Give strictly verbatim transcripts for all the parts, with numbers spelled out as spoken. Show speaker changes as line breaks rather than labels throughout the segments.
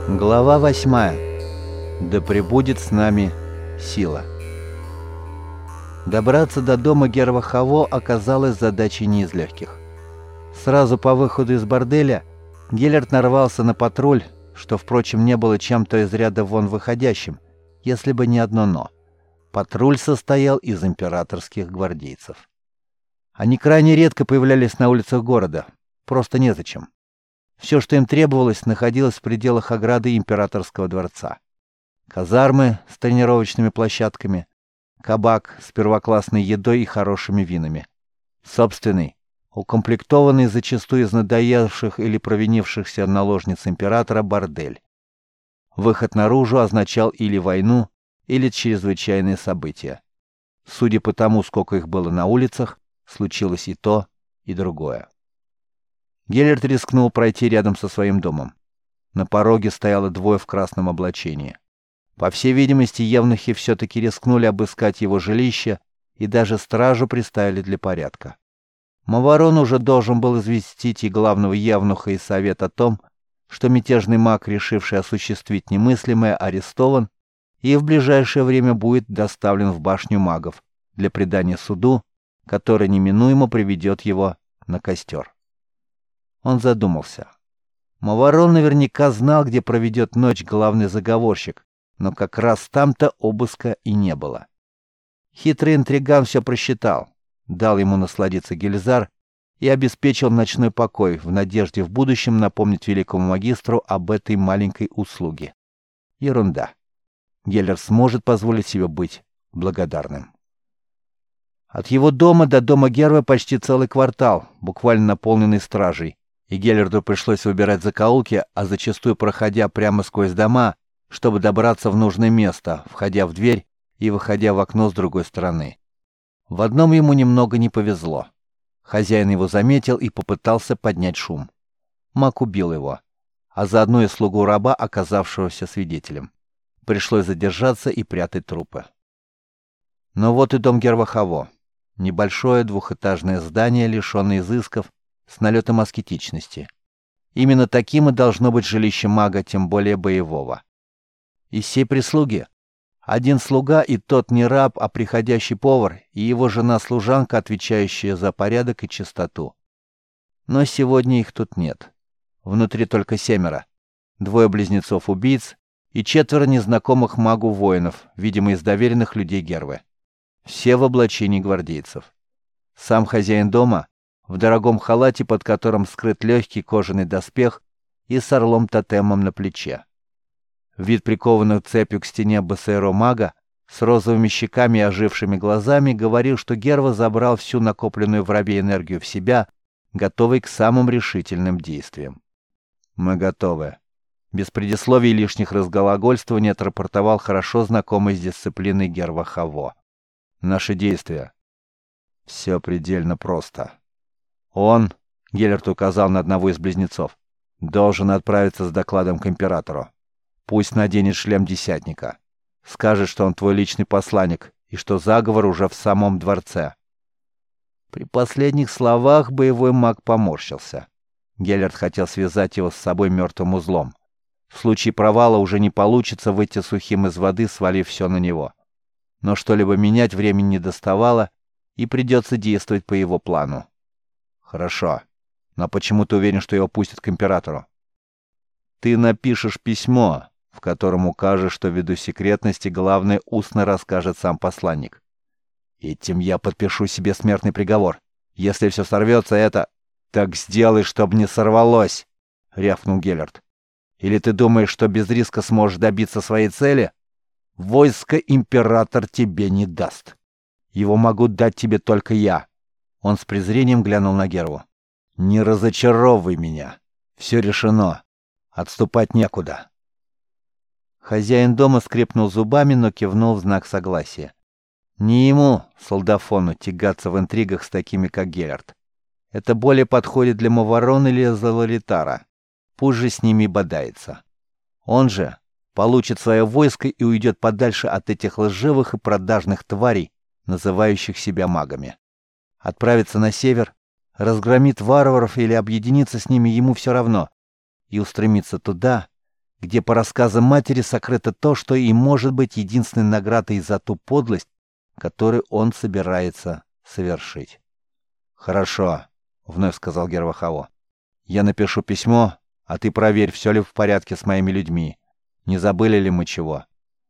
Глава восьмая. Да пребудет с нами сила. Добраться до дома Гервахаво оказалось задачей не из легких. Сразу по выходу из борделя Геллерт нарвался на патруль, что, впрочем, не было чем-то из ряда вон выходящим, если бы не одно «но». Патруль состоял из императорских гвардейцев. Они крайне редко появлялись на улицах города, просто незачем. Все, что им требовалось, находилось в пределах ограды императорского дворца. Казармы с тренировочными площадками, кабак с первоклассной едой и хорошими винами. Собственный, укомплектованный зачастую из надоевших или провинившихся наложниц императора бордель. Выход наружу означал или войну, или чрезвычайные события. Судя по тому, сколько их было на улицах, случилось и то, и другое. Геллерт рискнул пройти рядом со своим домом. На пороге стояло двое в красном облачении. По всей видимости, евнухи все-таки рискнули обыскать его жилище и даже стражу приставили для порядка. Маварон уже должен был известить и главного евнуха, и совет о том, что мятежный маг, решивший осуществить немыслимое, арестован и в ближайшее время будет доставлен в башню магов для предания суду, который неминуемо приведет его на костер. Он задумался. Маварон наверняка знал, где проведет ночь главный заговорщик, но как раз там-то обыска и не было. Хитрый интриган все просчитал, дал ему насладиться Гельзар и обеспечил ночной покой в надежде в будущем напомнить великому магистру об этой маленькой услуге. Ерунда. Геллер сможет позволить себе быть благодарным. От его дома до дома Гервы почти целый квартал, буквально наполненный стражей, и Геллерту пришлось выбирать закоулки, а зачастую проходя прямо сквозь дома, чтобы добраться в нужное место, входя в дверь и выходя в окно с другой стороны. В одном ему немного не повезло. Хозяин его заметил и попытался поднять шум. Маг убил его, а заодно и слугу раба, оказавшегося свидетелем. Пришлось задержаться и прятать трупы. Но вот и дом Гервахаво. Небольшое двухэтажное здание, лишенное изысков, с налетом аскетичности. Именно таким и должно быть жилище мага, тем более боевого. Из всей прислуги один слуга, и тот не раб, а приходящий повар, и его жена-служанка, отвечающая за порядок и чистоту. Но сегодня их тут нет. Внутри только семеро. Двое близнецов-убийц и четверо незнакомых магу воинов, видимо, из доверенных людей Гервы. Все в облачении гвардейцев. Сам хозяин дома в дорогом халате, под которым скрыт легкий кожаный доспех, и с орлом-тотемом на плече. Вид прикованного цепью к стене босейро мага с розовыми щеками и ожившими глазами говорил, что Герва забрал всю накопленную в рабе энергию в себя, готовый к самым решительным действиям. «Мы готовы», — без предисловий и лишних разглагольствований отрапортовал хорошо знакомый с дисциплиной Гервахаво. «Наши действия. Все предельно просто. Он, — Геллерт указал на одного из близнецов, — должен отправиться с докладом к императору. Пусть наденет шлем десятника. Скажет, что он твой личный посланник и что заговор уже в самом дворце». При последних словах боевой маг поморщился. Геллерт хотел связать его с собой мертвым узлом. В случае провала уже не получится выйти сухим из воды, свалив все на него. Но что-либо менять времени не доставало, и придется действовать по его плану. «Хорошо. Но почему ты уверен, что его пустят к императору?» «Ты напишешь письмо, в котором укажешь, что ввиду секретности главное устно расскажет сам посланник. Этим я подпишу себе смертный приговор. Если все сорвется, это...» «Так сделай, чтобы не сорвалось!» — рявкнул Геллерт. «Или ты думаешь, что без риска сможешь добиться своей цели? Войско император тебе не даст. Его могу дать тебе только я». Он с презрением глянул на Герву. «Не разочаровывай меня. Все решено. Отступать некуда». Хозяин дома скрипнул зубами, но кивнул в знак согласия. Не ему, солдафону, тягаться в интригах с такими, как Геллерт. Это более подходит для Маварона или Заларитара. Пусть же с ними бодается. Он же получит свое войско и уйдет подальше от этих лживых и продажных тварей, называющих себя магами. Отправиться на север, разгромит варваров или объединиться с ними ему все равно, и устремиться туда, где, по рассказам матери, сокрыто то, что и может быть единственной наградой за ту подлость, которую он собирается совершить. «Хорошо», — вновь сказал Гервахаво. «Я напишу письмо, а ты проверь, все ли в порядке с моими людьми. Не забыли ли мы чего?»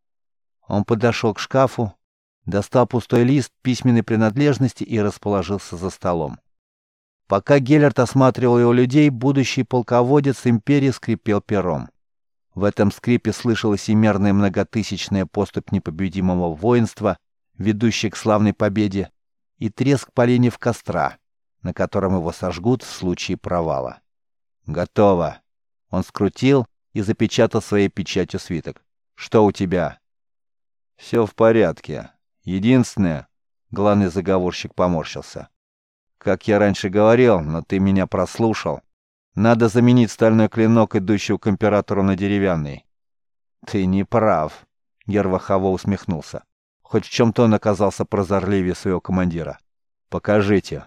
Он подошел к шкафу, достал пустой лист письменной принадлежности и расположился за столом. Пока Геллерт осматривал его людей, будущий полководец империи скрипел пером. В этом скрипе слышалась и мерная многотысячная поступь непобедимого воинства, ведущая к славной победе, и треск поленьев костра, на котором его сожгут в случае провала. «Готово!» Он скрутил и запечатал своей печатью свиток. «Что у тебя?» «Все в порядке. Единственное...» Главный заговорщик поморщился. «Как я раньше говорил, но ты меня прослушал. Надо заменить стальной клинок, идущий к императору, на деревянный». «Ты не прав», — Гервахаво усмехнулся. Хоть в чем-то он оказался прозорливее своего командира. «Покажите».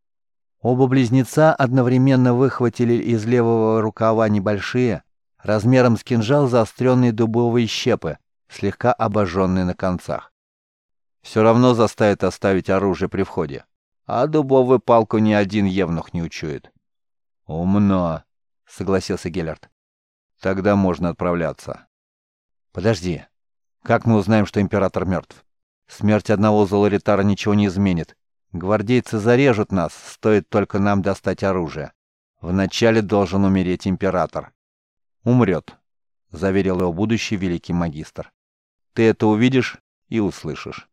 Оба близнеца одновременно выхватили из левого рукава небольшие, размером с кинжал, заостренные дубовые щепы, слегка обожженные на концах. «Все равно заставит оставить оружие при входе, а дубовую палку ни один евнух не учует». «Умно», — согласился Геллерт. «Тогда можно отправляться». «Подожди. Как мы узнаем, что император мертв? Смерть одного Золоритара ничего не изменит. Гвардейцы зарежут нас, стоит только нам достать оружие. Вначале должен умереть император». «Умрет», — заверил его будущий великий магистр. «Ты это увидишь и услышишь».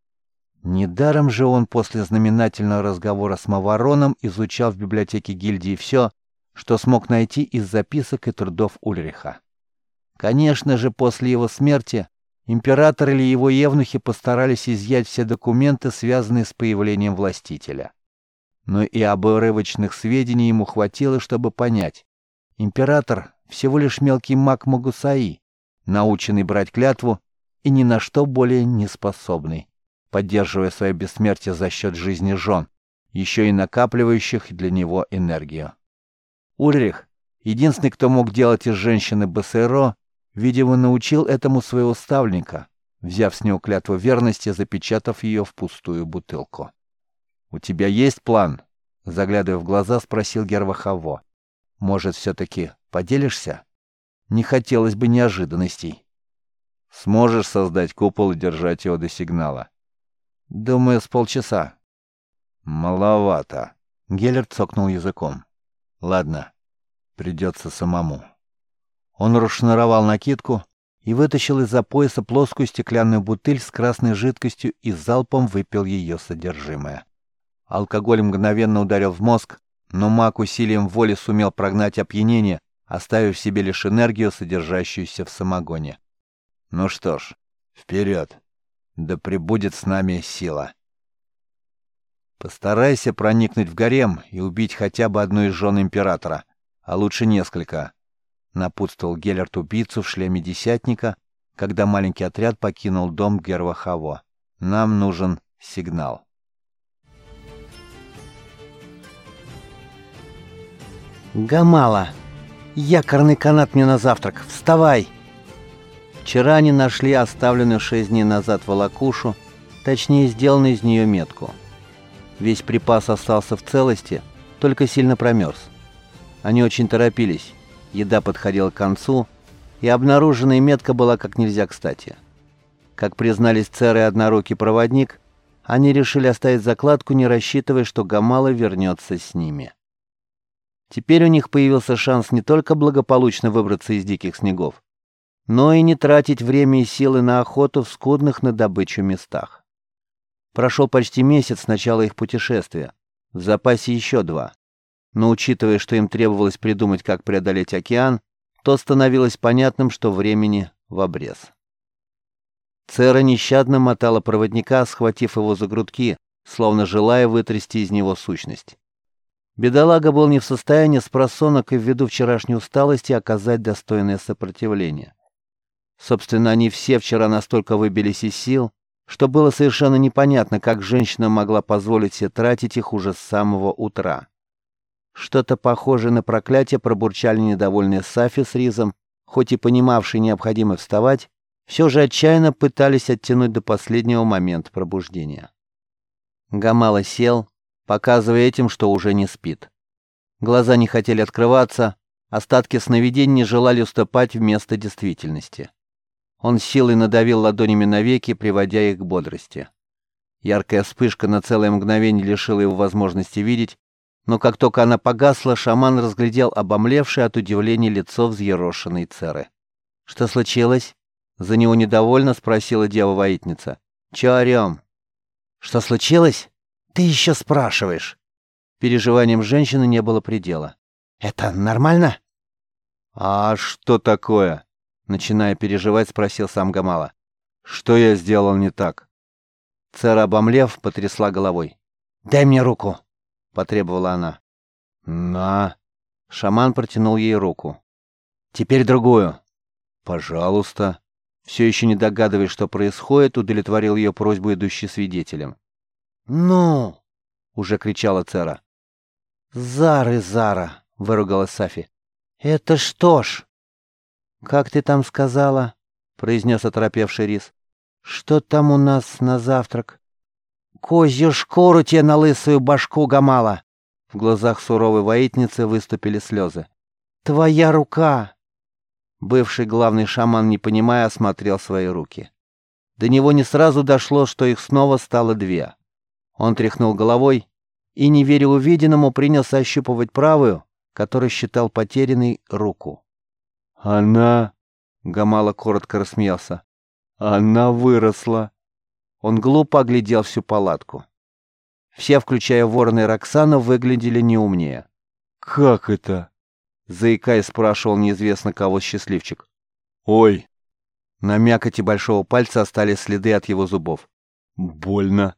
Недаром же он после знаменательного разговора с Мавароном изучал в библиотеке гильдии все, что смог найти из записок и трудов Ульриха. Конечно же, после его смерти император или его евнухи постарались изъять все документы, связанные с появлением властителя. Но и обрывочных сведений ему хватило, чтобы понять. Император всего лишь мелкий маг Магусаи, наученный брать клятву и ни на что более не способный, поддерживая свое бессмертие за счет жизни жен, еще и накапливающих для него энергию. Ульрих, единственный, кто мог делать из женщины БСРО, видимо, научил этому своего ставленника, взяв с него клятву верности, запечатав ее в пустую бутылку. «У тебя есть план?» — заглядывая в глаза, спросил Гервахаво. «Может, все-таки поделишься? Не хотелось бы неожиданностей». «Сможешь создать купол и держать его до сигнала?» «Думаю, с полчаса». «Маловато», — Геллерт цокнул языком. «Ладно, придется самому». Он расшнуровал накидку и вытащил из-за пояса плоскую стеклянную бутыль с красной жидкостью и залпом выпил ее содержимое. Алкоголь мгновенно ударил в мозг, но маг усилием воли сумел прогнать опьянение, оставив себе лишь энергию, содержащуюся в самогоне. «Ну что ж, вперед! Да пребудет с нами сила!» «Постарайся проникнуть в гарем и убить хотя бы одну из жен императора, а лучше несколько», — напутствовал Геллерт убийцу в шлеме десятника, когда маленький отряд покинул дом Гервахаво. «Нам нужен сигнал». «Гамала! Якорный канат мне на завтрак! Вставай!» Вчера они нашли оставленную шесть дней назад волокушу, точнее, сделанную из нее метку. Весь припас остался в целости, только сильно промерз. Они очень торопились, еда подходила к концу, и обнаруженная метка была как нельзя кстати. Как признались Цер и однорукий проводник, они решили оставить закладку, не рассчитывая, что Гамала вернется с ними. Теперь у них появился шанс не только благополучно выбраться из диких снегов, но и не тратить время и силы на охоту в скудных на добычу местах. Прошел почти месяц с начала их путешествия, в запасе еще два. Но учитывая, что им требовалось придумать, как преодолеть океан, то становилось понятным, что времени в обрез. Цера нещадно мотала проводника, схватив его за грудки, словно желая вытрясти из него сущность. Бедолага был не в состоянии с просонок и ввиду вчерашней усталости оказать достойное сопротивление. Собственно, они все вчера настолько выбились из сил, что было совершенно непонятно, как женщина могла позволить себе тратить их уже с самого утра. Что-то похожее на проклятие пробурчали недовольные Сафи с Ризом, хоть и понимавшие необходимо вставать, все же отчаянно пытались оттянуть до последнего момента пробуждения. Гамала сел, показывая этим, что уже не спит. Глаза не хотели открываться, остатки сновидений не желали уступать вместо действительности. Он силой надавил ладонями на веки, приводя их к бодрости. Яркая вспышка на целое мгновение лишила его возможности видеть, но как только она погасла, шаман разглядел обомлевшее от удивления лицо взъерошенной Церы. «Что случилось?» — за него недовольно спросила дева-воительница. «Чё орём?» «Что случилось? Ты еще спрашиваешь?» Переживаниям женщины не было предела. «Это нормально?» «А что такое?» — начиная переживать, спросил сам Гамала. «Что я сделал не так?» Цера, обомлев, потрясла головой. «Дай мне руку!» — потребовала она. «На!» — шаман протянул ей руку. «Теперь другую!» «Пожалуйста!» Все еще не догадываясь, что происходит, удовлетворил ее просьбу идущий свидетелем. «Ну!» — уже кричала Цера. «Зары, Зара!» — выругалась Сафи. «Это что ж?» «Как ты там сказала?» — произнес оторопевший Рис. «Что там у нас на завтрак?» «Козью шкуру тебе на лысую башку, Гамала!» В глазах суровой воительницы выступили слезы. «Твоя рука!» Бывший главный шаман, не понимая, осмотрел свои руки. До него не сразу дошло, что их снова стало две. Он тряхнул головой и, не веря увиденному, принялся ощупывать правую, которую считал потерянной, руку. «Она...» — Гамала коротко рассмеялся. «Она выросла». Он глупо оглядел всю палатку. Все, включая Ворона и Роксану, выглядели не умнее. «Как это?» — заикаясь, спрашивал неизвестно кого счастливчик. «Ой!» На мякоти большого пальца остались следы от его зубов. «Больно!»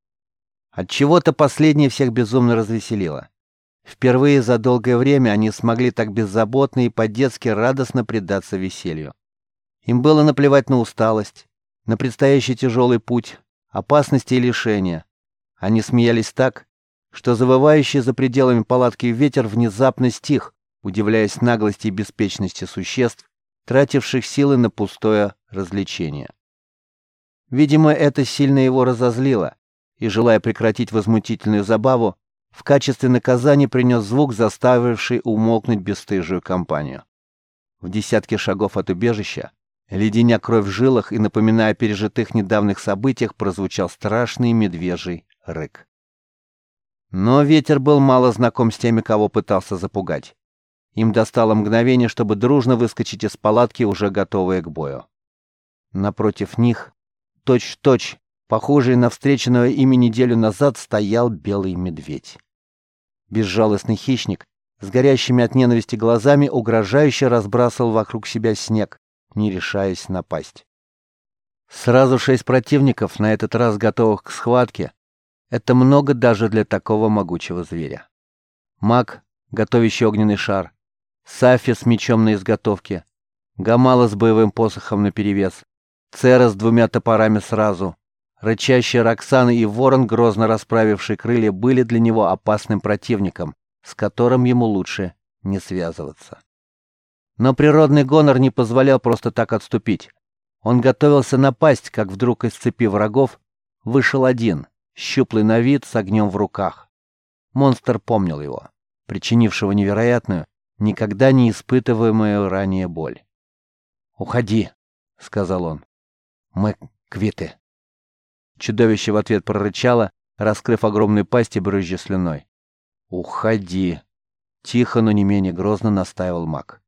Отчего-то последнее всех безумно развеселило. Впервые за долгое время они смогли так беззаботно и по-детски радостно предаться веселью. Им было наплевать на усталость, на предстоящий тяжелый путь, опасности и лишения. Они смеялись так, что завывающий за пределами палатки ветер внезапно стих, удивляясь наглости и беспечности существ, тративших силы на пустое развлечение. Видимо, это сильно его разозлило, и, желая прекратить возмутительную забаву, в качестве наказания принес звук, заставивший умолкнуть бесстыжую компанию. В десятке шагов от убежища, леденя кровь в жилах и напоминая о пережитых недавних событиях, прозвучал страшный медвежий рык. Но ветер был мало знаком с теми, кого пытался запугать. Им достало мгновение, чтобы дружно выскочить из палатки, уже готовые к бою. Напротив них, точь-в-точь, похожий на встреченного ими неделю назад, стоял белый медведь. Безжалостный хищник, с горящими от ненависти глазами, угрожающе разбрасывал вокруг себя снег, не решаясь напасть. Сразу шесть противников, на этот раз готовых к схватке. Это много даже для такого могучего зверя. Маг, готовящий огненный шар, Сафи с мечом на изготовке, Гамала с боевым посохом наперевес, Цера с двумя топорами сразу, рычащие Роксана и Ворон, грозно расправивший крылья, были для него опасным противником, с которым ему лучше не связываться. Но природный гонор не позволял просто так отступить. Он готовился напасть, как вдруг из цепи врагов вышел один, щуплый на вид, с огнем в руках. Монстр помнил его, причинившего невероятную, никогда не испытываемую ранее боль. «Уходи», — сказал он. «Мы квиты». Чудовище в ответ прорычало, раскрыв огромную пасть и брызжа слюной. «Уходи», — тихо, но не менее грозно настаивал маг.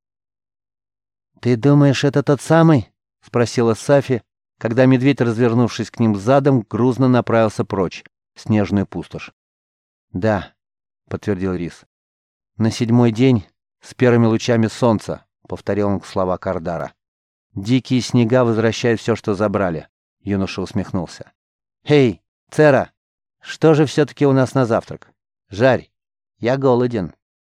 «Ты думаешь, это тот самый?» — спросила Сафи, когда медведь, развернувшись к ним задом, грузно направился прочь, в снежную пустошь. «Да», — подтвердил Рис. «На седьмой день, с первыми лучами солнца», — повторил он слова Кардара. «Дикие снега возвращают все, что забрали», — юноша усмехнулся. «Эй, Цера, что же все-таки у нас на завтрак? Жарь, я голоден».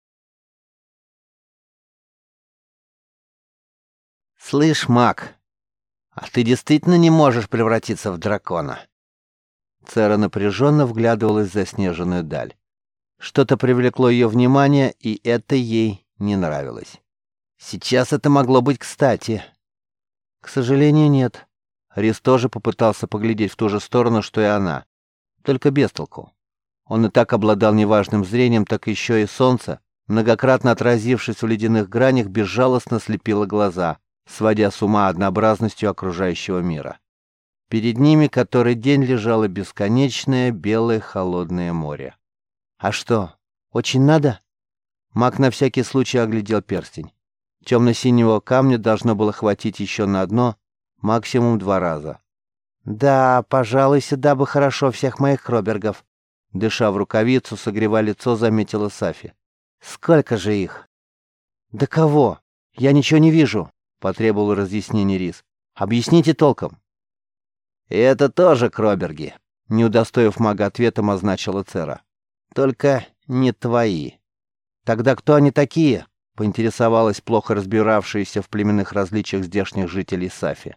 «Слышь, маг, а ты действительно не можешь превратиться в дракона?» Цера напряженно вглядывалась в заснеженную даль. Что-то привлекло ее внимание, и это ей не нравилось. Сейчас это могло быть кстати. К сожалению, нет. Рис тоже попытался поглядеть в ту же сторону, что и она. Только без толку. Он и так обладал неважным зрением, так еще и солнце, многократно отразившись в ледяных гранях, безжалостно слепило глаза, сводя с ума однообразностью окружающего мира. Перед ними который день лежало бесконечное белое холодное море. «А что, очень надо?» Маг на всякий случай оглядел перстень. Темно-синего камня должно было хватить еще на одно, максимум два раза. «Да, пожалуй, сюда бы хорошо всех моих кробергов», — дыша в рукавицу, согревая лицо, заметила Сафи. «Сколько же их?» «Да кого? Я ничего не вижу», — потребовал разъяснений Рис. «Объясните толком». «И это тоже кроберги», — не удостоив мага ответом, означила Цера. «Только не твои». «Тогда кто они такие?» — поинтересовалась плохо разбиравшаяся в племенных различиях здешних жителей Сафи.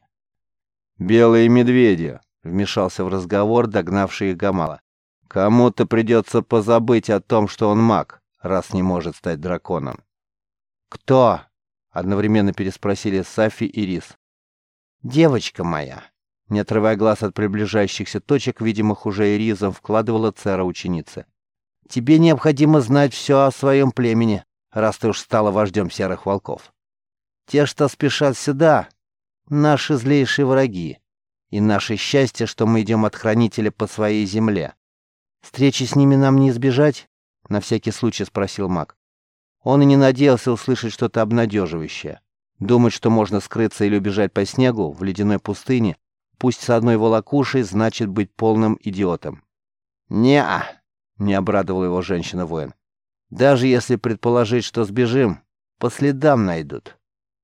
«Белые медведи», — вмешался в разговор догнавший их Гамала. «Кому-то придется позабыть о том, что он маг, раз не может стать драконом». «Кто?» — одновременно переспросили Сафи и Рис. «Девочка моя», — не отрывая глаз от приближающихся точек, видимых уже и Ризом, вкладывала Цера ученицы. «Тебе необходимо знать все о своем племени, раз ты уж стала вождем серых волков. Те, что спешат сюда, наши злейшие враги, и наше счастье, что мы идем от хранителя по своей земле. Встречи с ними нам не избежать?» — на всякий случай спросил маг. Он и не надеялся услышать что-то обнадеживающее. Думать, что можно скрыться или убежать по снегу в ледяной пустыне, пусть с одной волокушей, значит быть полным идиотом. «Не-а», — не обрадовала его женщина-воин. «Даже если предположить, что сбежим, по следам найдут».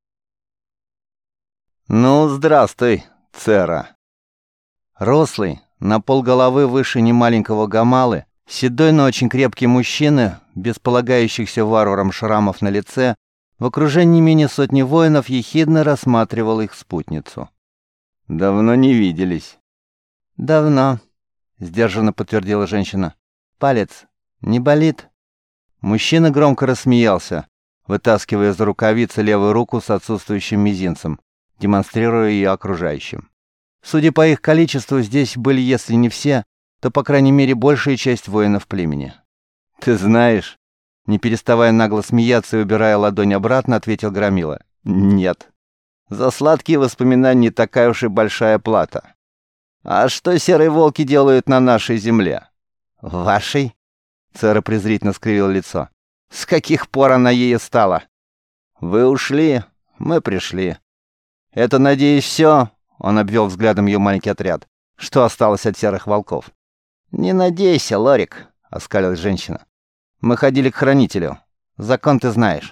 «Ну, здравствуй, Цера». Рослый, на полголовы выше немаленького Гамалы, седой, но очень крепкий мужчина, без полагающихся варварам шрамов на лице, в окружении не менее сотни воинов ехидно рассматривал их спутницу. «Давно не виделись». «Давно», — сдержанно подтвердила женщина. «Палец не болит?» Мужчина громко рассмеялся, вытаскивая из рукавицы левую руку с отсутствующим мизинцем, демонстрируя ее окружающим. Судя по их количеству, здесь были, если не все, то, по крайней мере, большая часть воинов племени. «Ты знаешь?» Не переставая нагло смеяться и убирая ладонь обратно, ответил Громила. «Нет. За сладкие воспоминания не такая уж и большая плата. А что серые волки делают на нашей земле?» «Вашей?» Цера презрительно скривил лицо. «С каких пор она ею стала?» «Вы ушли, мы пришли. Это, надеюсь, все?» Он обвел взглядом ее маленький отряд. «Что осталось от серых волков?» «Не надейся, Лорик», — оскалилась женщина. «Мы ходили к хранителю. Закон ты знаешь».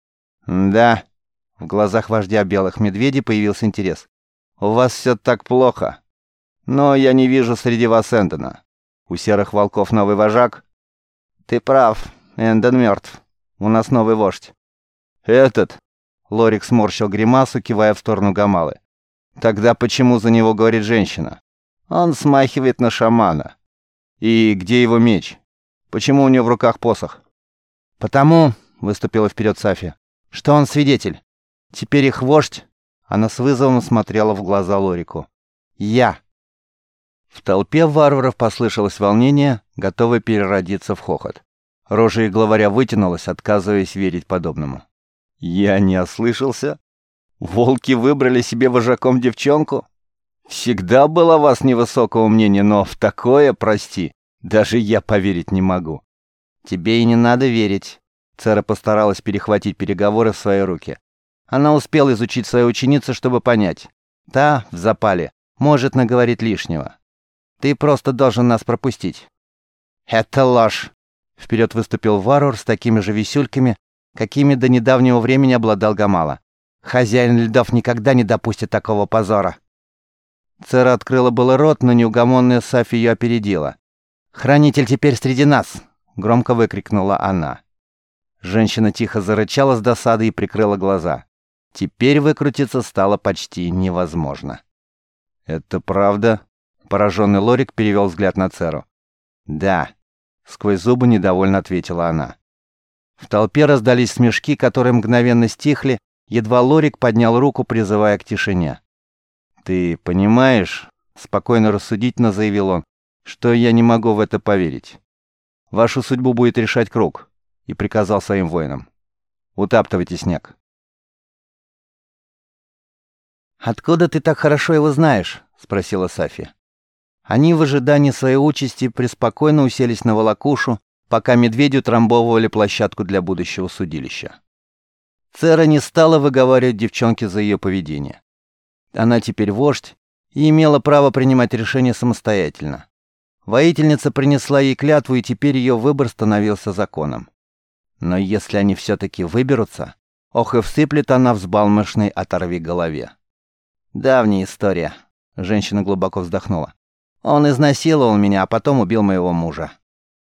«Да». В глазах вождя белых медведей появился интерес. «У вас все так плохо. Но я не вижу среди вас Эндона. У серых волков новый вожак?» «Ты прав. Эндон мертв. У нас новый вождь». «Этот?» Лорик сморщил гримасу, кивая в сторону Гамалы. «Тогда почему за него говорит женщина? Он смахивает на шамана. И где его меч? Почему у него в руках посох?» «Потому», — выступила вперед Сафи, — «что он свидетель. Теперь их вождь». Она с вызовом смотрела в глаза Лорику. «Я». В толпе варваров послышалось волнение, готовое переродиться в хохот. Рожа их главаря вытянулась, отказываясь верить подобному. «Я не ослышался? Волки выбрали себе вожаком девчонку? Всегда было о вас невысокого мнения, но в такое, прости, даже я поверить не могу». «Тебе и не надо верить». Цера постаралась перехватить переговоры в свои руки. Она успела изучить свою ученицу, чтобы понять. Та, в запале, может наговорить лишнего. Ты просто должен нас пропустить». «Это ложь!» Вперед выступил варвар с такими же висюльками, какими до недавнего времени обладал Гамала. «Хозяин льдов никогда не допустит такого позора». Цера открыла было рот, но неугомонная Сафи ее опередила. «Хранитель теперь среди нас!» — громко выкрикнула она. Женщина тихо зарычала с досады и прикрыла глаза. Теперь выкрутиться стало почти невозможно. «Это правда?» — пораженный Лорик перевел взгляд на Церу. «Да», — сквозь зубы недовольно ответила она. В толпе раздались смешки, которые мгновенно стихли, едва Лорик поднял руку, призывая к тишине. «Ты понимаешь, — спокойно рассудительно заявил он, — что я не могу в это поверить. Вашу судьбу будет решать круг», — и приказал своим воинам. «Утаптывайте снег». «Откуда ты так хорошо его знаешь?» — спросила Сафи. Они в ожидании своей участи преспокойно уселись на волокушу, пока медведи утрамбовывали площадку для будущего судилища. Цера не стала выговаривать девчонке за ее поведение. Она теперь вождь и имела право принимать решения самостоятельно. Воительница принесла ей клятву, и теперь ее выбор становился законом. Но если они все-таки выберутся, ох и всыплет она взбалмошной оторви голове. «Давняя история», — женщина глубоко вздохнула. «Он изнасиловал меня, а потом убил моего мужа».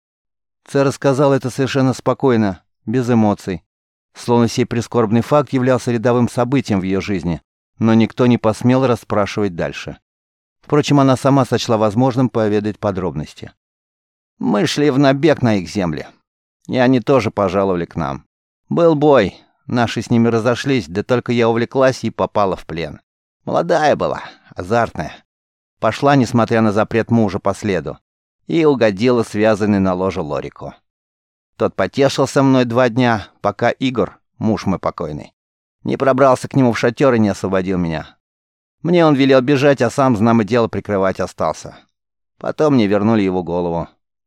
Цера сказала это совершенно спокойно, без эмоций, словно сей прискорбный факт являлся рядовым событием в ее жизни, но никто не посмел расспрашивать дальше. Впрочем, она сама сочла возможным поведать подробности. «Мы шли в набег на их земли, и они тоже пожаловали к нам. Был бой, наши с ними разошлись, да только я увлеклась и попала в плен. Молодая была, азартная. Пошла, несмотря на запрет мужа, по следу, и угодила связанной на ложе Лорику. Тот потешился мной два дня, пока Игорь, муж мой покойный, не пробрался к нему в шатер и не освободил меня. Мне он велел бежать, а сам, знамо дело, прикрывать остался. Потом мне вернули его голову».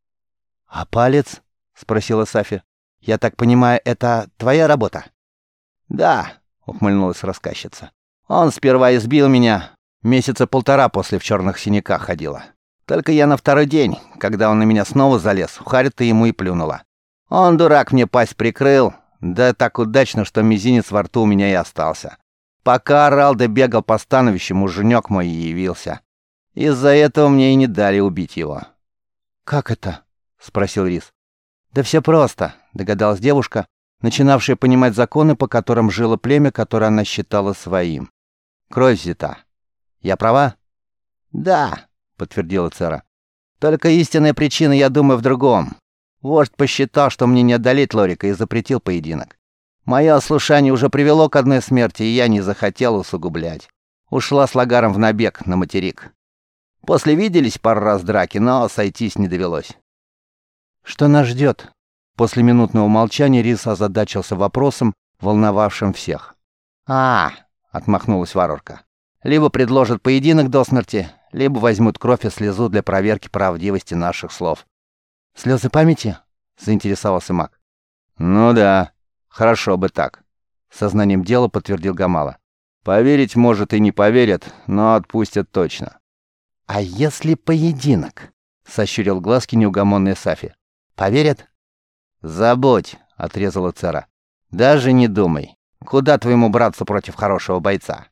«А палец?» — спросила Сафи. «Я так понимаю, это твоя работа?» «Да», — ухмыльнулась рассказчица. «Он сперва избил меня. Месяца полтора после в черных синяках ходила. Только я на второй день, когда он на меня снова залез, ухарь-то ему и плюнула. Он, дурак, мне пасть прикрыл, да так удачно, что мизинец во рту у меня и остался. Пока орал да бегал по становищу, муженек мой и явился. Из-за этого мне и не дали убить его». «Как это?» — спросил Рис. «Да все просто», — догадалась девушка, начинавшая понимать законы, по которым жило племя, которое она считала своим. «Кровь взята. Я права?» «Да», — подтвердила Цера. «Только истинная причина, я думаю, в другом. Вождь посчитал, что мне не одолеть Лорика, и запретил поединок. Мое ослушание уже привело к одной смерти, и я не захотел усугублять. Ушла с Лагаром в набег на материк. После виделись пару раз в драке, но сойтись не довелось». «Что нас ждет?» После минутного молчания Рис озадачился вопросом, волновавшим всех. «А, — отмахнулась Варварка, — либо предложат поединок до смерти, либо возьмут кровь и слезу для проверки правдивости наших слов». «Слезы памяти?» — заинтересовался маг. «Ну да, хорошо бы так», — сознанием дела подтвердил Гамала. «Поверить, может, и не поверят, но отпустят точно». «А если поединок?» — сощурил глазки неугомонная Сафи. «Поверят?» «Забудь», — отрезала Цера. «Даже не думай. Куда твоему братцу против хорошего бойца?»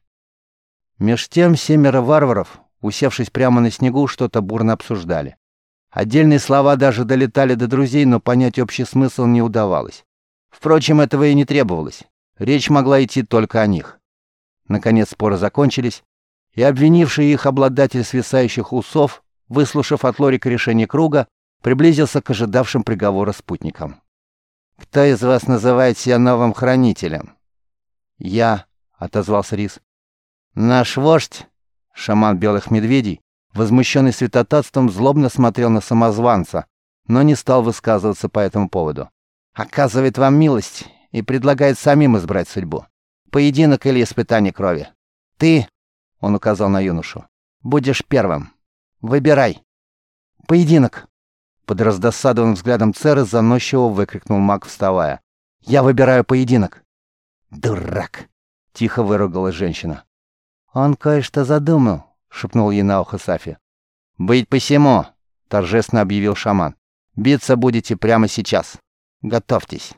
Меж тем семеро варваров, усевшись прямо на снегу, что-то бурно обсуждали. Отдельные слова даже долетали до друзей, но понять общий смысл не удавалось. Впрочем, этого и не требовалось. Речь могла идти только о них. Наконец споры закончились, и обвинивший их обладатель свисающих усов, выслушав от Лорика решение круга, приблизился к ожидавшим приговора спутникам. «Кто из вас называет себя новым хранителем?» «Я», — отозвался Рис. «Наш вождь, шаман белых медведей, возмущенный святотатством, злобно смотрел на самозванца, но не стал высказываться по этому поводу. Оказывает вам милость и предлагает самим избрать судьбу. Поединок или испытание крови. Ты, — он указал на юношу, — будешь первым. Выбирай. Поединок. Под раздосадованным взглядом Церы заносчиво выкрикнул маг, вставая. «Я выбираю поединок!» «Дурак!» — тихо выругалась женщина. «Он кое-что задумал», — шепнул ей на ухо Сафи. «Быть посему!» — торжественно объявил шаман. «Биться будете прямо сейчас. Готовьтесь!»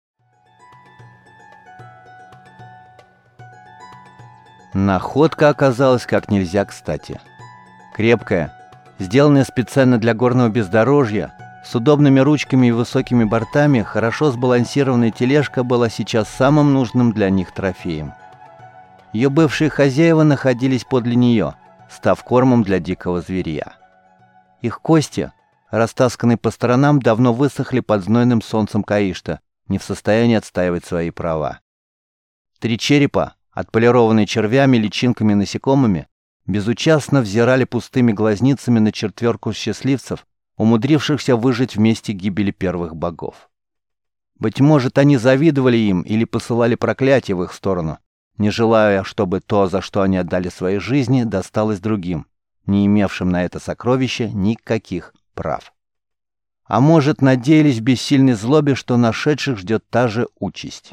Находка оказалась как нельзя кстати. Крепкая, сделанная специально для горного бездорожья, с удобными ручками и высокими бортами, хорошо сбалансированная тележка была сейчас самым нужным для них трофеем. Ее бывшие хозяева находились подле нее, став кормом для дикого зверя. Их кости, растасканные по сторонам, давно высохли под знойным солнцем Каишта, не в состоянии отстаивать свои права. Три черепа, отполированные червями, личинками и насекомыми, безучастно взирали пустыми глазницами на четверку счастливцев, умудрившихся выжить в месте гибели первых богов. Быть может, они завидовали им или посылали проклятие в их сторону, не желая, чтобы то, за что они отдали свои жизни, досталось другим, не имевшим на это сокровище никаких прав. А может, надеялись в бессильной злобе, что нашедших ждет та же участь.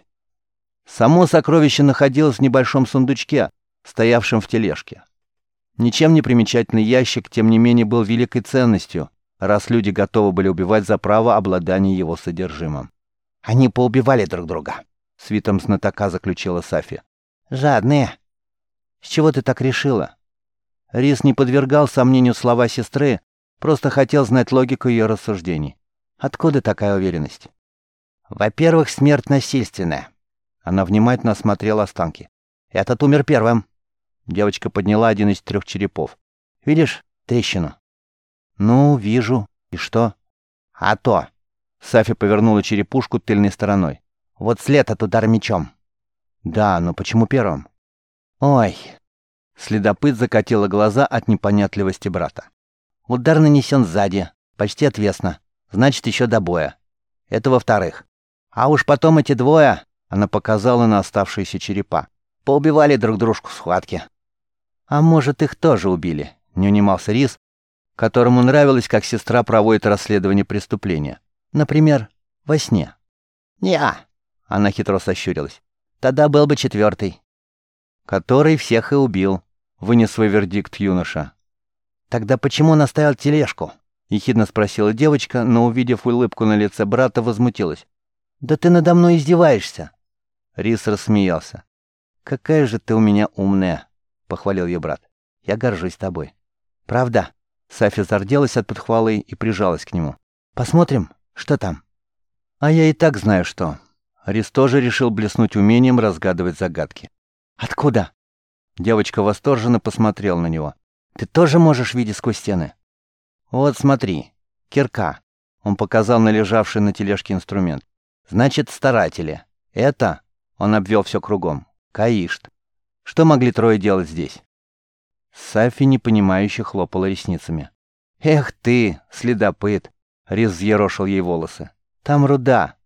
Само сокровище находилось в небольшом сундучке, стоявшем в тележке. Ничем не примечательный ящик, тем не менее, был великой ценностью, раз люди готовы были убивать за право обладания его содержимым. «Они поубивали друг друга», — с видом знатока заключила Сафи. «Жадные». «С чего ты так решила?» Рис не подвергал сомнению слова сестры, просто хотел знать логику ее рассуждений. «Откуда такая уверенность?» «Во-первых, смерть насильственная». Она внимательно осмотрела останки. «Этот умер первым». Девочка подняла один из трех черепов. «Видишь трещину?» «Ну, вижу. И что?» «А то!» Сафи повернула черепушку тыльной стороной. «Вот след от удара мечом». «Да, но почему первым?» «Ой!» Следопыт закатила глаза от непонятливости брата. «Удар нанесен сзади, почти отвесно. Значит, еще до боя. Это во-вторых. А уж потом эти двое...» Она показала на оставшиеся черепа. «Поубивали друг дружку в схватке». «А может, их тоже убили?» — не унимался Рис, которому нравилось, как сестра проводит расследование преступления. Например, во сне. «Не-а», — она хитро сощурилась. «Тогда был бы четвертый». «Который всех и убил», — вынес свой вердикт юноша. «Тогда почему он оставил тележку?» — ехидно спросила девочка, но, увидев улыбку на лице брата, возмутилась. «Да ты надо мной издеваешься!» Рис рассмеялся. «Какая же ты у меня умная!» — похвалил ее брат. «Я горжусь тобой». «Правда?» Сафи зарделась от подхвалы и прижалась к нему. «Посмотрим, что там?» «А я и так знаю, что». Рис тоже решил блеснуть умением разгадывать загадки. «Откуда?» Девочка восторженно посмотрела на него. «Ты тоже можешь видеть сквозь стены?» «Вот смотри, кирка». Он показал на лежавший на тележке инструмент. «Значит, старатели. Это...» Он обвел все кругом. «Каишт. Что могли трое делать здесь?» Сафи непонимающе хлопала ресницами. «Эх ты, следопыт!» Рис взъерошил ей волосы. «Там руда».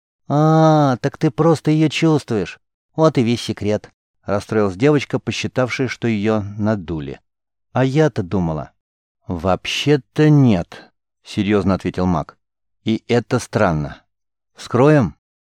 «А, так ты просто ее чувствуешь. Вот и весь секрет», — расстроилась девочка, посчитавшая, что ее надули. «А я-то думала». «Вообще-то нет», — серьезно ответил маг. «И это странно. Вскроем?»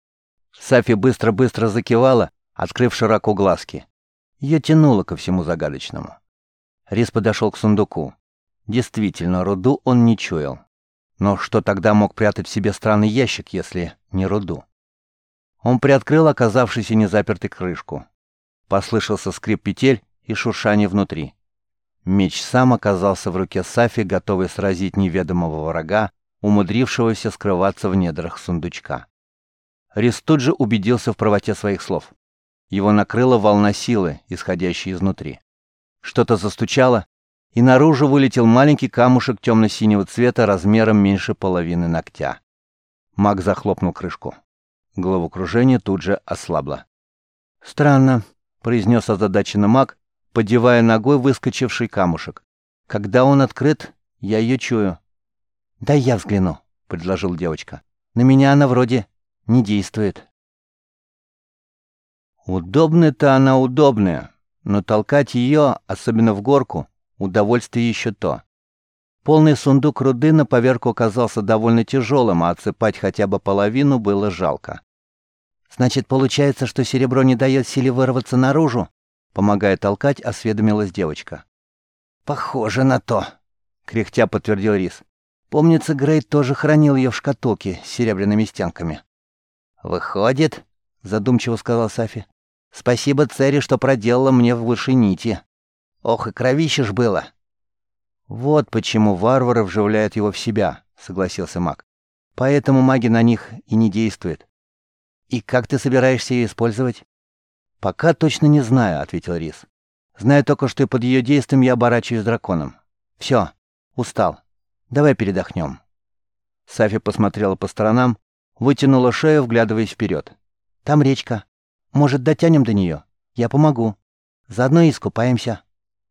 Сафи быстро-быстро закивала, открыв широко глазки. Ее тянуло ко всему загадочному. Рис подошел к сундуку. Действительно, руду он не чуял. Но что тогда мог прятать в себе странный ящик, если не руду? Он приоткрыл оказавшуюся незапертой крышку. Послышался скрип петель и шуршание внутри. Меч сам оказался в руке Сафи, готовый сразить неведомого врага, умудрившегося скрываться в недрах сундучка. Рис тут же убедился в правоте своих слов. Его накрыла волна силы, исходящей изнутри. Что-то застучало, и наружу вылетел маленький камушек темно-синего цвета размером меньше половины ногтя. Маг захлопнул крышку. Головокружение тут же ослабло. «Странно», — произнес озадаченно маг, поддевая ногой выскочивший камушек. «Когда он открыт, я ее чую». «Дай я взгляну», — предложила девочка. «На меня она вроде не действует». Удобная-то она удобная, но толкать ее, особенно в горку, удовольствие еще то. Полный сундук руды на поверку оказался довольно тяжелым, а отсыпать хотя бы половину было жалко. «Значит, получается, что серебро не дает силе вырваться наружу?» Помогая толкать, осведомилась девочка. «Похоже на то», — кряхтя подтвердил Рис. «Помнится, Грей тоже хранил ее в шкатулке с серебряными стенками». «Выходит», — задумчиво сказал Сафи, — «спасибо Цере, что проделала мне в высшей нити. Ох, и кровище ж было». «Вот почему варвары вживляют его в себя», — согласился маг. «Поэтому маги на них и не действуют». «И как ты собираешься ее использовать?» «Пока точно не знаю», — ответил Рис. «Знаю только, что и под ее действием я оборачиваюсь драконом. Все, устал. Давай передохнем». Сафи посмотрела по сторонам, вытянула шею, вглядываясь вперед. «Там речка. Может, дотянем до нее? Я помогу. Заодно и искупаемся».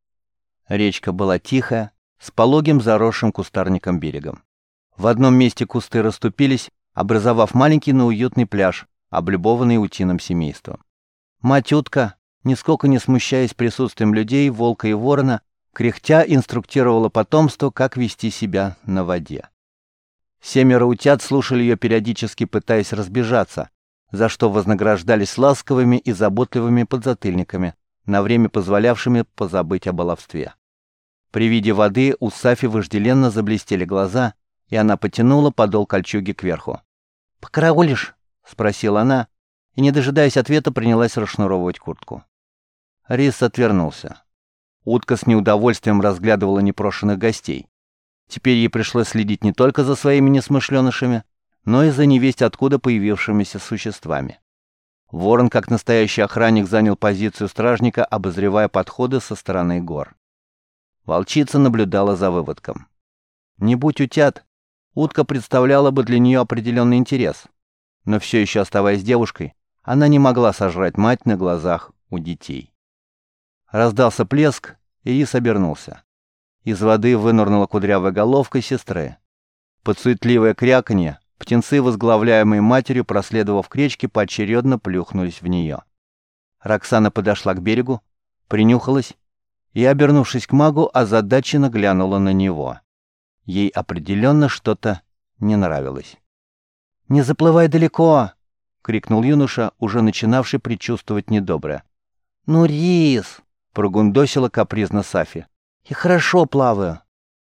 Речка была тихая, с пологим заросшим кустарником берегом. В одном месте кусты расступились, образовав маленький, но уютный пляж, облюбованный утиным семейством. Мать-утка, нисколько не смущаясь присутствием людей, волка и ворона, кряхтя инструктировала потомство, как вести себя на воде. Семеро утят слушали ее периодически, пытаясь разбежаться, за что вознаграждались ласковыми и заботливыми подзатыльниками, на время позволявшими позабыть о баловстве. При виде воды у Сафи вожделенно заблестели глаза, и она потянула подол кольчуги кверху. «Покараулишь?» — спросила она, и, не дожидаясь ответа, принялась расшнуровывать куртку. Рис отвернулся. Утка с неудовольствием разглядывала непрошенных гостей. Теперь ей пришлось следить не только за своими несмышленышами, но и за невесть откуда появившимися существами. Ворон, как настоящий охранник, занял позицию стражника, обозревая подходы со стороны гор. Волчица наблюдала за выводком. Не будь утят, утка представляла бы для нее определенный интерес, но все еще оставаясь девушкой, она не могла сожрать мать на глазах у детей. Раздался плеск, и Рис обернулся. Из воды вынырнула кудрявая головка сестры. Под суетливое кряканье птенцы, возглавляемые матерью, проследовав к речке, поочередно плюхнулись в нее. Роксана подошла к берегу, принюхалась и, обернувшись к магу, озадаченно глянула на него. Ей определенно что-то не нравилось. «Не заплывай далеко!» — крикнул юноша, уже начинавший предчувствовать недоброе. «Ну, Рис!» — прогундосила капризно Сафи. «Я хорошо плаваю».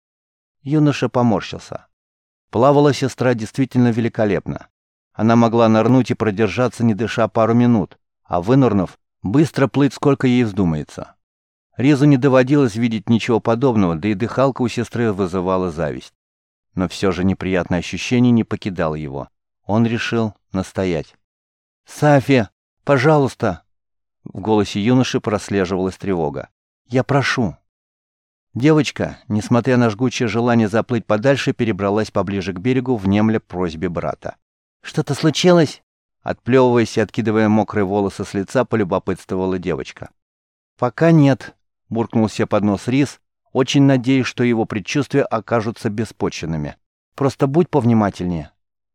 Юноша поморщился. Плавала сестра действительно великолепно. Она могла нырнуть и продержаться, не дыша, пару минут, а вынырнув, быстро плыть, сколько ей вздумается. Ризу не доводилось видеть ничего подобного, да и дыхалка у сестры вызывала зависть. Но все же неприятное ощущение не покидало его. Он решил настоять. «Сафи, пожалуйста!» В голосе юноши прослеживалась тревога. «Я прошу!» Девочка, несмотря на жгучее желание заплыть подальше, перебралась поближе к берегу, внемля просьбе брата. «Что-то случилось?» Отплевываясь и откидывая мокрые волосы с лица, полюбопытствовала девочка. «Пока нет», — буркнул себе под нос Рис, очень надеясь, что его предчувствия окажутся беспочвенными. «Просто будь повнимательнее».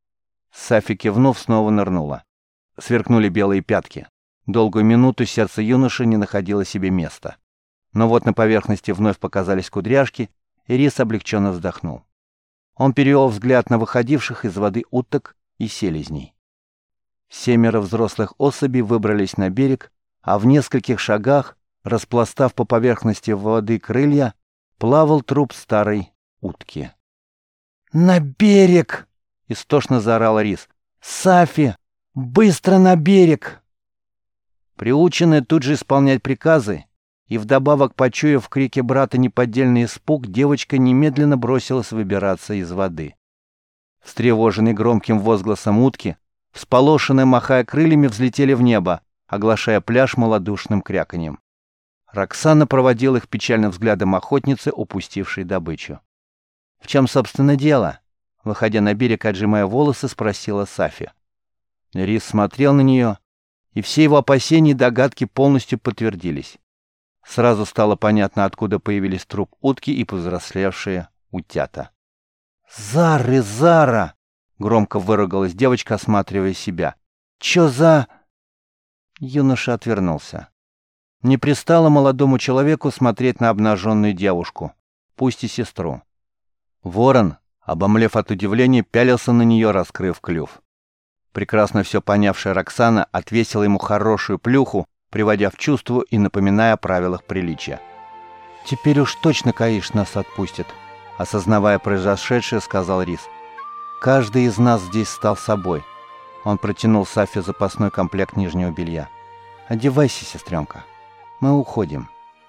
Сафи, кивнув, снова нырнула. Сверкнули белые пятки. Долгую минуту сердце юноши не находило себе места. Но вот на поверхности вновь показались кудряшки, и Рис облегченно вздохнул. Он перевел взгляд на выходивших из воды уток и селезней. Семеро взрослых особей выбрались на берег, а в нескольких шагах, распластав по поверхности воды крылья, плавал труп старой утки. «На берег!» — истошно заорал Рис. «Сафи! Быстро на берег!» Приученная тут же исполнять приказы, и вдобавок, почуяв в крике брата неподдельный испуг, девочка немедленно бросилась выбираться из воды. Встревоженный громким возгласом утки, всполошенные, махая крыльями, взлетели в небо, оглашая пляж малодушным кряканьем. Роксана проводила их печальным взглядом охотницы, упустившей добычу. «В чем, собственно, дело?» Выходя на берег, отжимая волосы, спросила Сафи. Рис смотрел на нее, и все его опасения и догадки полностью подтвердились. Сразу стало понятно, откуда появились труп утки и повзрослевшие утята. «Зары, Зара!» — громко выругалась девочка, осматривая себя. «Чё за...» Юноша отвернулся. Не пристало молодому человеку смотреть на обнаженную девушку, пусть и сестру. Ворон, обомлев от удивления, пялился на нее, раскрыв клюв. Прекрасно все понявшая Роксана отвесила ему хорошую плюху, приводя в чувство и напоминая о правилах приличия. «Теперь уж точно Каиш нас отпустит», — осознавая произошедшее, сказал Рис. «Каждый из нас здесь стал собой». Он протянул Сафи запасной комплект нижнего белья. «Одевайся, сестренка. Мы уходим».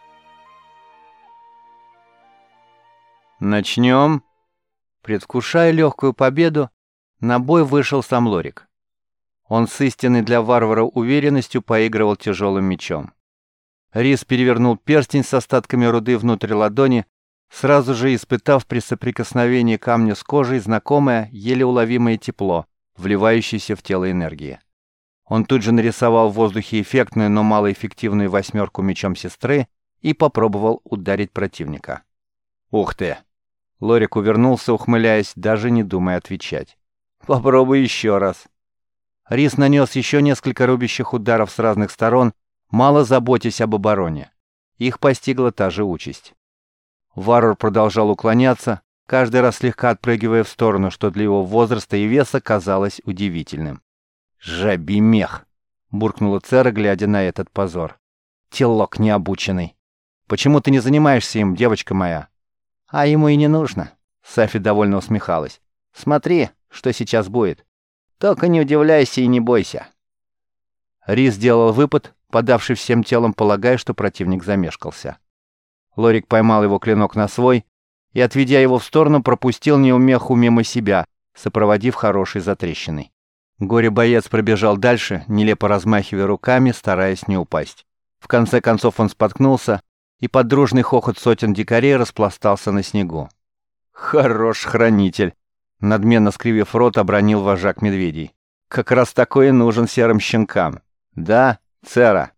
«Начнем?» Предвкушая легкую победу, на бой вышел сам Лорик. Он с истинной для варвара уверенностью поигрывал тяжелым мечом. Рис перевернул перстень с остатками руды внутрь ладони, сразу же испытав при соприкосновении камня с кожей знакомое, еле уловимое тепло, вливающееся в тело энергии. Он тут же нарисовал в воздухе эффектную, но малоэффективную восьмерку мечом сестры и попробовал ударить противника. «Ух ты!» Лорик увернулся, ухмыляясь, даже не думая отвечать. «Попробуй еще раз». Рис нанес еще несколько рубящих ударов с разных сторон, мало заботясь об обороне. Их постигла та же участь. Варвар продолжал уклоняться, каждый раз слегка отпрыгивая в сторону, что для его возраста и веса казалось удивительным. «Жабий мех!» — буркнула Цера, глядя на этот позор. «Телок необученный! Почему ты не занимаешься им, девочка моя?» «А ему и не нужно», — Сафи довольно усмехалась. «Смотри, что сейчас будет. Только не удивляйся и не бойся». Рис сделал выпад, подавший всем телом, полагая, что противник замешкался. Лорик поймал его клинок на свой и, отведя его в сторону, пропустил неумеху мимо себя, сопроводив хорошей затрещиной. Горе-боец пробежал дальше, нелепо размахивая руками, стараясь не упасть. В конце концов он споткнулся, и под дружный хохот сотен дикарей распластался на снегу. «Хорош хранитель!» — надменно скривив рот, обронил вожак медведей. «Как раз такой и нужен серым щенкам. Да, Цера?»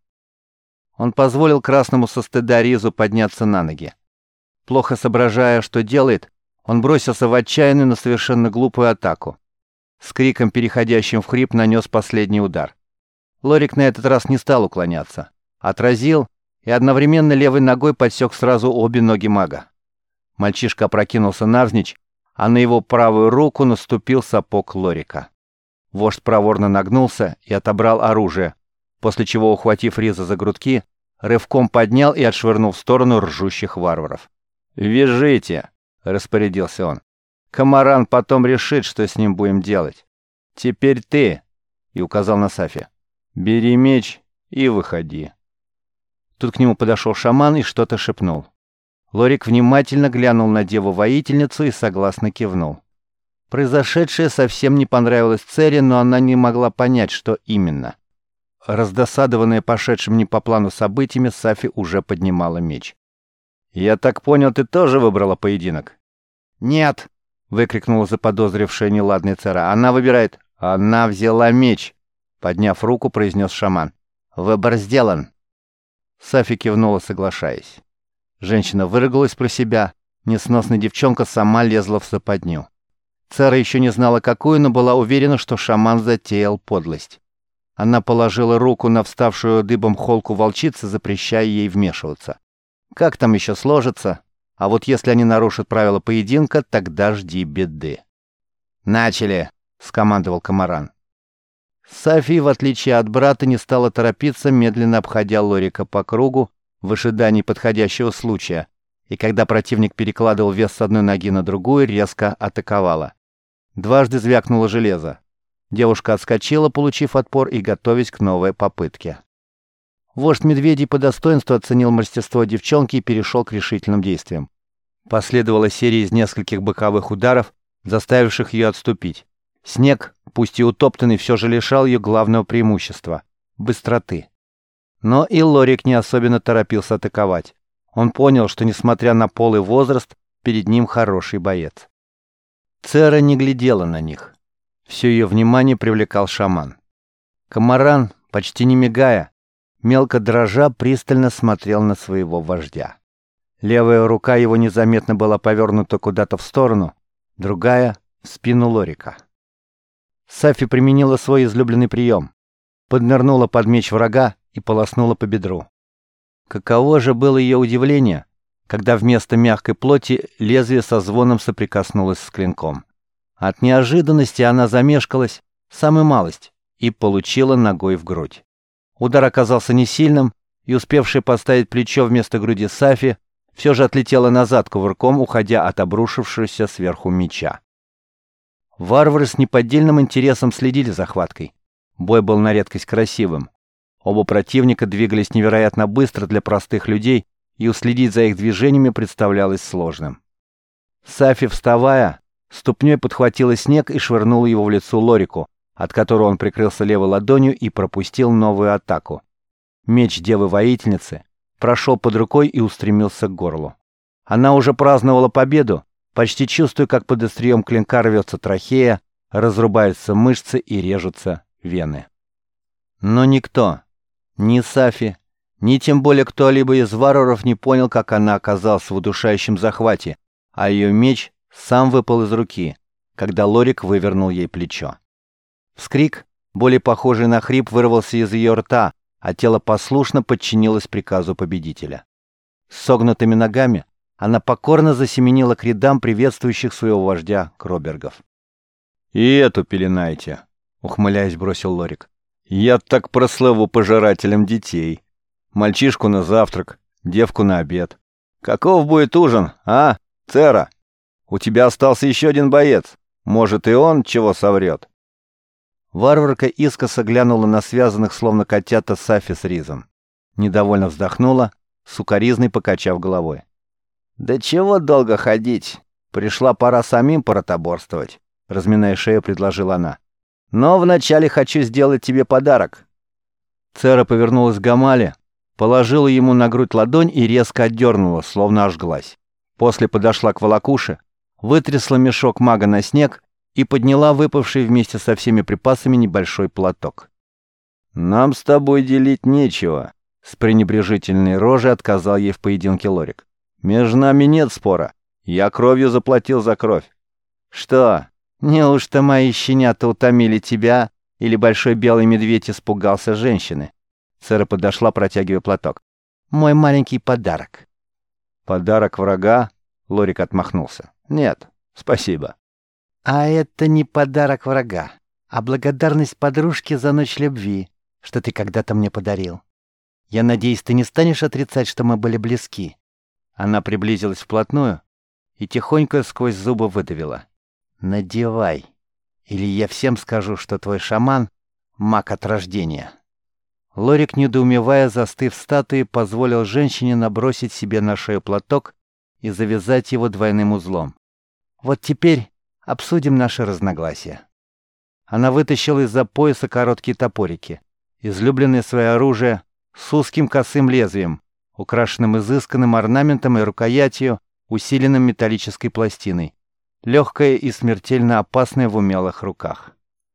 Он позволил красному со стыда Ризу подняться на ноги. Плохо соображая, что делает, он бросился в отчаянную, но совершенно глупую атаку. С криком, переходящим в хрип, нанес последний удар. Лорик на этот раз не стал уклоняться. Отразил и одновременно левой ногой подсек сразу обе ноги мага. Мальчишка опрокинулся навзничь, а на его правую руку наступил сапог Лорика. Вождь проворно нагнулся и отобрал оружие, после чего, ухватив Риза за грудки, рывком поднял и отшвырнул в сторону ржущих варваров. «Вяжите!» — распорядился он. «Комаран потом решит, что с ним будем делать. Теперь ты!» — и указал на Сафи. «Бери меч и выходи». Тут к нему подошел шаман и что-то шепнул. Лорик внимательно глянул на деву-воительницу и согласно кивнул. Произошедшее совсем не понравилось Цере, но она не могла понять, что именно. Раздосадованная пошедшим не по плану событиями, Сафи уже поднимала меч. «Я так понял, ты тоже выбрала поединок?» «Нет!» — выкрикнула заподозрившая неладная Цера. «Она выбирает...» «Она взяла меч!» — подняв руку, произнес шаман. «Выбор сделан!» Сафи кивнула, соглашаясь. Женщина выругалась про себя. Несносная девчонка сама лезла в западню. Цера еще не знала какую, но была уверена, что шаман затеял подлость. Она положила руку на вставшую дыбом холку волчицы, запрещая ей вмешиваться. Как там еще сложится? А вот если они нарушат правила поединка, тогда жди беды. «Начали!» — скомандовал Комаран. Сафи, в отличие от брата, не стала торопиться, медленно обходя Лорика по кругу в ожидании подходящего случая, и когда противник перекладывал вес с одной ноги на другую, резко атаковала. Дважды звякнуло железо. Девушка отскочила, получив отпор и готовясь к новой попытке. Вождь медведей по достоинству оценил мастерство девчонки и перешел к решительным действиям. Последовала серия из нескольких боковых ударов, заставивших ее отступить. Снег, пусть и утоптанный, все же лишал ее главного преимущества — быстроты. Но и Лорик не особенно торопился атаковать. Он понял, что, несмотря на полый возраст, перед ним хороший боец. Цера не глядела на них. Все ее внимание привлекал шаман. Комаран, почти не мигая, мелко дрожа, пристально смотрел на своего вождя. Левая рука его незаметно была повернута куда-то в сторону, другая — в спину Лорика. Сафи применила свой излюбленный прием. Поднырнула под меч врага и полоснула по бедру. Каково же было ее удивление, когда вместо мягкой плоти лезвие со звоном соприкоснулось с клинком. От неожиданности она замешкалась, самую малость, и получила ногой в грудь. Удар оказался не сильным, и успевшая поставить плечо вместо груди Сафи все же отлетела назад кувырком, уходя от обрушившегося сверху меча. Варвары с неподдельным интересом следили за хваткой. Бой был на редкость красивым. Оба противника двигались невероятно быстро для простых людей, и уследить за их движениями представлялось сложным. Сафи, вставая, ступней подхватила снег и швырнула его в лицо Лорику, от которого он прикрылся левой ладонью и пропустил новую атаку. Меч девы-воительницы прошел под рукой и устремился к горлу. Она уже праздновала победу, почти чувствуя, как под острием клинка рвется трахея, разрубаются мышцы и режутся вены. Но никто, ни Сафи, ни тем более кто-либо из варваров не понял, как она оказалась в удушающем захвате, а ее меч сам выпал из руки, когда Лорик вывернул ей плечо. Вскрик, более похожий на хрип, вырвался из ее рта, а тело послушно подчинилось приказу победителя. С согнутыми ногами она покорно засеменила к рядам приветствующих своего вождя Кробергов. «И эту пеленайте», — ухмыляясь, бросил Лорик. «Я так прославу пожирателем детей. Мальчишку на завтрак, девку на обед. Каков будет ужин, а, Цера? У тебя остался еще один боец. Может, и он чего соврет?» Варварка искоса глянула на связанных, словно котята, Сафи с Ризом. Недовольно вздохнула, сукоризной покачав головой. «Да чего долго ходить? Пришла пора самим поротоборствовать», — разминая шею, предложила она. «Но вначале хочу сделать тебе подарок». Цера повернулась к Гамале, положила ему на грудь ладонь и резко отдернула, словно ожглась. После подошла к волокуше, вытрясла мешок мага на снег и подняла выпавший вместе со всеми припасами небольшой платок. «Нам с тобой делить нечего», — с пренебрежительной рожей отказал ей в поединке Лорик. «Между нами нет спора. Я кровью заплатил за кровь». «Что, неужто мои щенята утомили тебя, или большой белый медведь испугался женщины?» Цера подошла, протягивая платок. «Мой маленький подарок». «Подарок врага?» — Лорик отмахнулся. «Нет, спасибо». «А это не подарок врага, а благодарность подружке за ночь любви, что ты когда-то мне подарил. Я надеюсь, ты не станешь отрицать, что мы были близки». Она приблизилась вплотную и тихонько сквозь зубы выдавила. «Надевай, или я всем скажу, что твой шаман — маг от рождения». Лорик, недоумевая, застыв статуей, позволил женщине набросить себе на шею платок и завязать его двойным узлом. «Вот теперь обсудим наши разногласия». Она вытащила из-за пояса короткие топорики, излюбленное свое оружие с узким косым лезвием, украшенным изысканным орнаментом и рукоятью, усиленным металлической пластиной, легкое и смертельно опасное в умелых руках.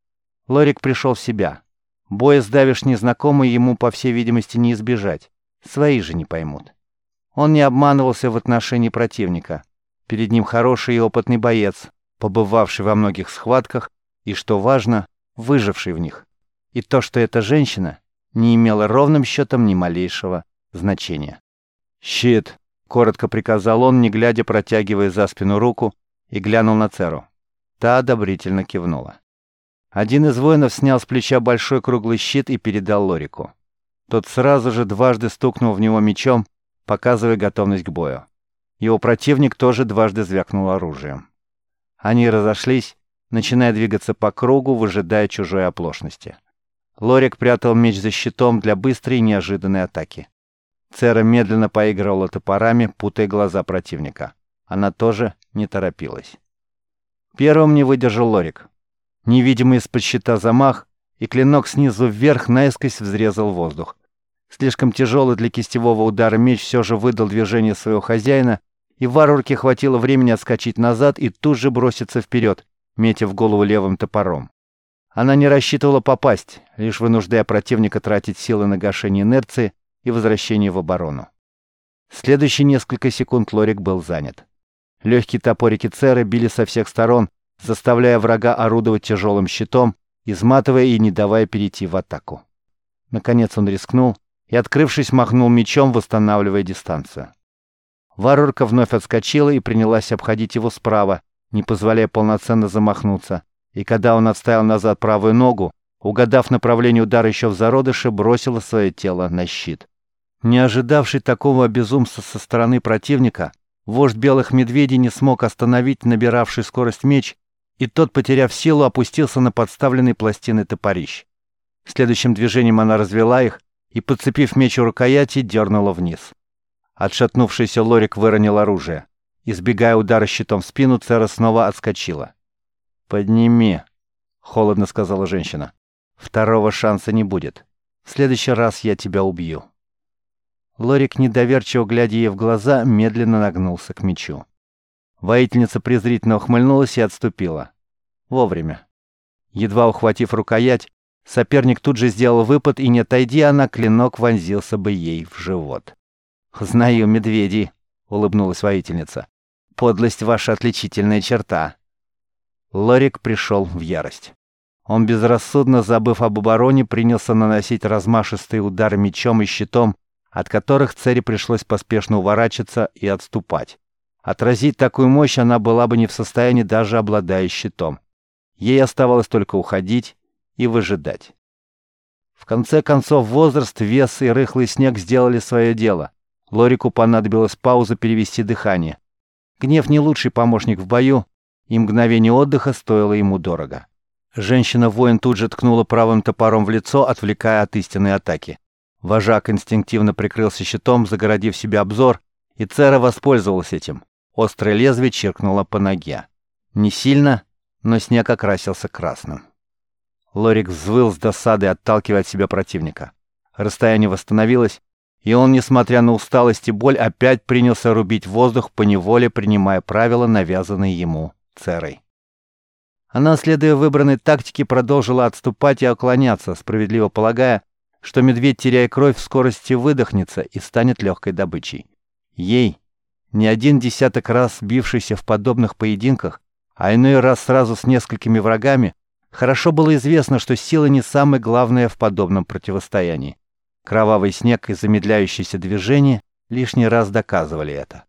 Лорик пришел в себя. Боя с давешней знакомой ему, по всей видимости, не избежать. Свои же не поймут. Он не обманывался в отношении противника. Перед ним хороший и опытный боец, побывавший во многих схватках и, что важно, выживший в них. И то, что эта женщина, не имело ровным счетом ни малейшего значения. «Щит!» — коротко приказал он, не глядя, протягивая за спину руку, и глянул на Церу. Та одобрительно кивнула. Один из воинов снял с плеча большой круглый щит и передал Лорику. Тот сразу же дважды стукнул в него мечом, показывая готовность к бою. Его противник тоже дважды звякнул оружием. Они разошлись, начиная двигаться по кругу, выжидая чужой оплошности. Лорик прятал меч за щитом для быстрой и неожиданной атаки. Цера медленно поигрывала топорами, путая глаза противника. Она тоже не торопилась. Первым не выдержал Лорик. Невидимый из-под щита замах, и клинок снизу вверх наискось взрезал воздух. Слишком тяжелый для кистевого удара меч все же выдал движение своего хозяина, и варварке хватило времени отскочить назад и тут же броситься вперед, метя в голову левым топором. Она не рассчитывала попасть, лишь вынуждая противника тратить силы на гашение инерции и возвращение в оборону. Следующие несколько секунд Лорик был занят. Легкие топорики Церы били со всех сторон, заставляя врага орудовать тяжелым щитом, изматывая и не давая перейти в атаку. Наконец он рискнул и, открывшись, махнул мечом, восстанавливая дистанцию. Варварка вновь отскочила и принялась обходить его справа, не позволяя полноценно замахнуться, и когда он отставил назад правую ногу, угадав направление удара еще в зародыше, бросила свое тело на щит. Не ожидавший такого безумства со стороны противника, вождь белых медведей не смог остановить набиравший скорость меч, и тот, потеряв силу, опустился на подставленный пластины топорищ. Следующим движением она развела их и, подцепив меч у рукояти, дернула вниз. Отшатнувшийся Лорик выронил оружие. Избегая удара щитом в спину, Цера снова отскочила. «Подними», — холодно сказала женщина. «Второго шанса не будет. В следующий раз я тебя убью». Лорик, недоверчиво глядя ей в глаза, медленно нагнулся к мечу. Воительница презрительно ухмыльнулась и отступила. Вовремя. Едва ухватив рукоять, Соперник тут же сделал выпад, и не отойди она, клинок вонзился бы ей в живот. «Знаю, медведи», — улыбнулась воительница. «Подлость — ваша отличительная черта». Лорик пришел в ярость. Он, безрассудно забыв об обороне, принялся наносить размашистые удары мечом и щитом, от которых Цере пришлось поспешно уворачиваться и отступать. Отразить такую мощь она была бы не в состоянии, даже обладая щитом. Ей оставалось только уходить и выжидать. В конце концов, возраст, вес и рыхлый снег сделали свое дело. Лорику понадобилась пауза перевести дыхание. Гнев не лучший помощник в бою, и мгновение отдыха стоило ему дорого. Женщина-воин тут же ткнула правым топором в лицо, отвлекая от истинной атаки. Вожак инстинктивно прикрылся щитом, загородив себе обзор, и Цера воспользовалась этим. Острое лезвие чиркнуло по ноге. Не сильно, но снег окрасился красным. Лорик взвыл с досадой, отталкивая от себя противника. Расстояние восстановилось, и он, несмотря на усталость и боль, опять принялся рубить воздух, поневоле принимая правила, навязанные ему Церой. Она, следуя выбранной тактике, продолжила отступать и уклоняться, справедливо полагая, что медведь, теряя кровь, в скорости выдохнется и станет легкой добычей. Ей, не один десяток раз бившийся в подобных поединках, а иной раз сразу с несколькими врагами, хорошо было известно, что сила не самое главное в подобном противостоянии. Кровавый снег и замедляющееся движение лишний раз доказывали это.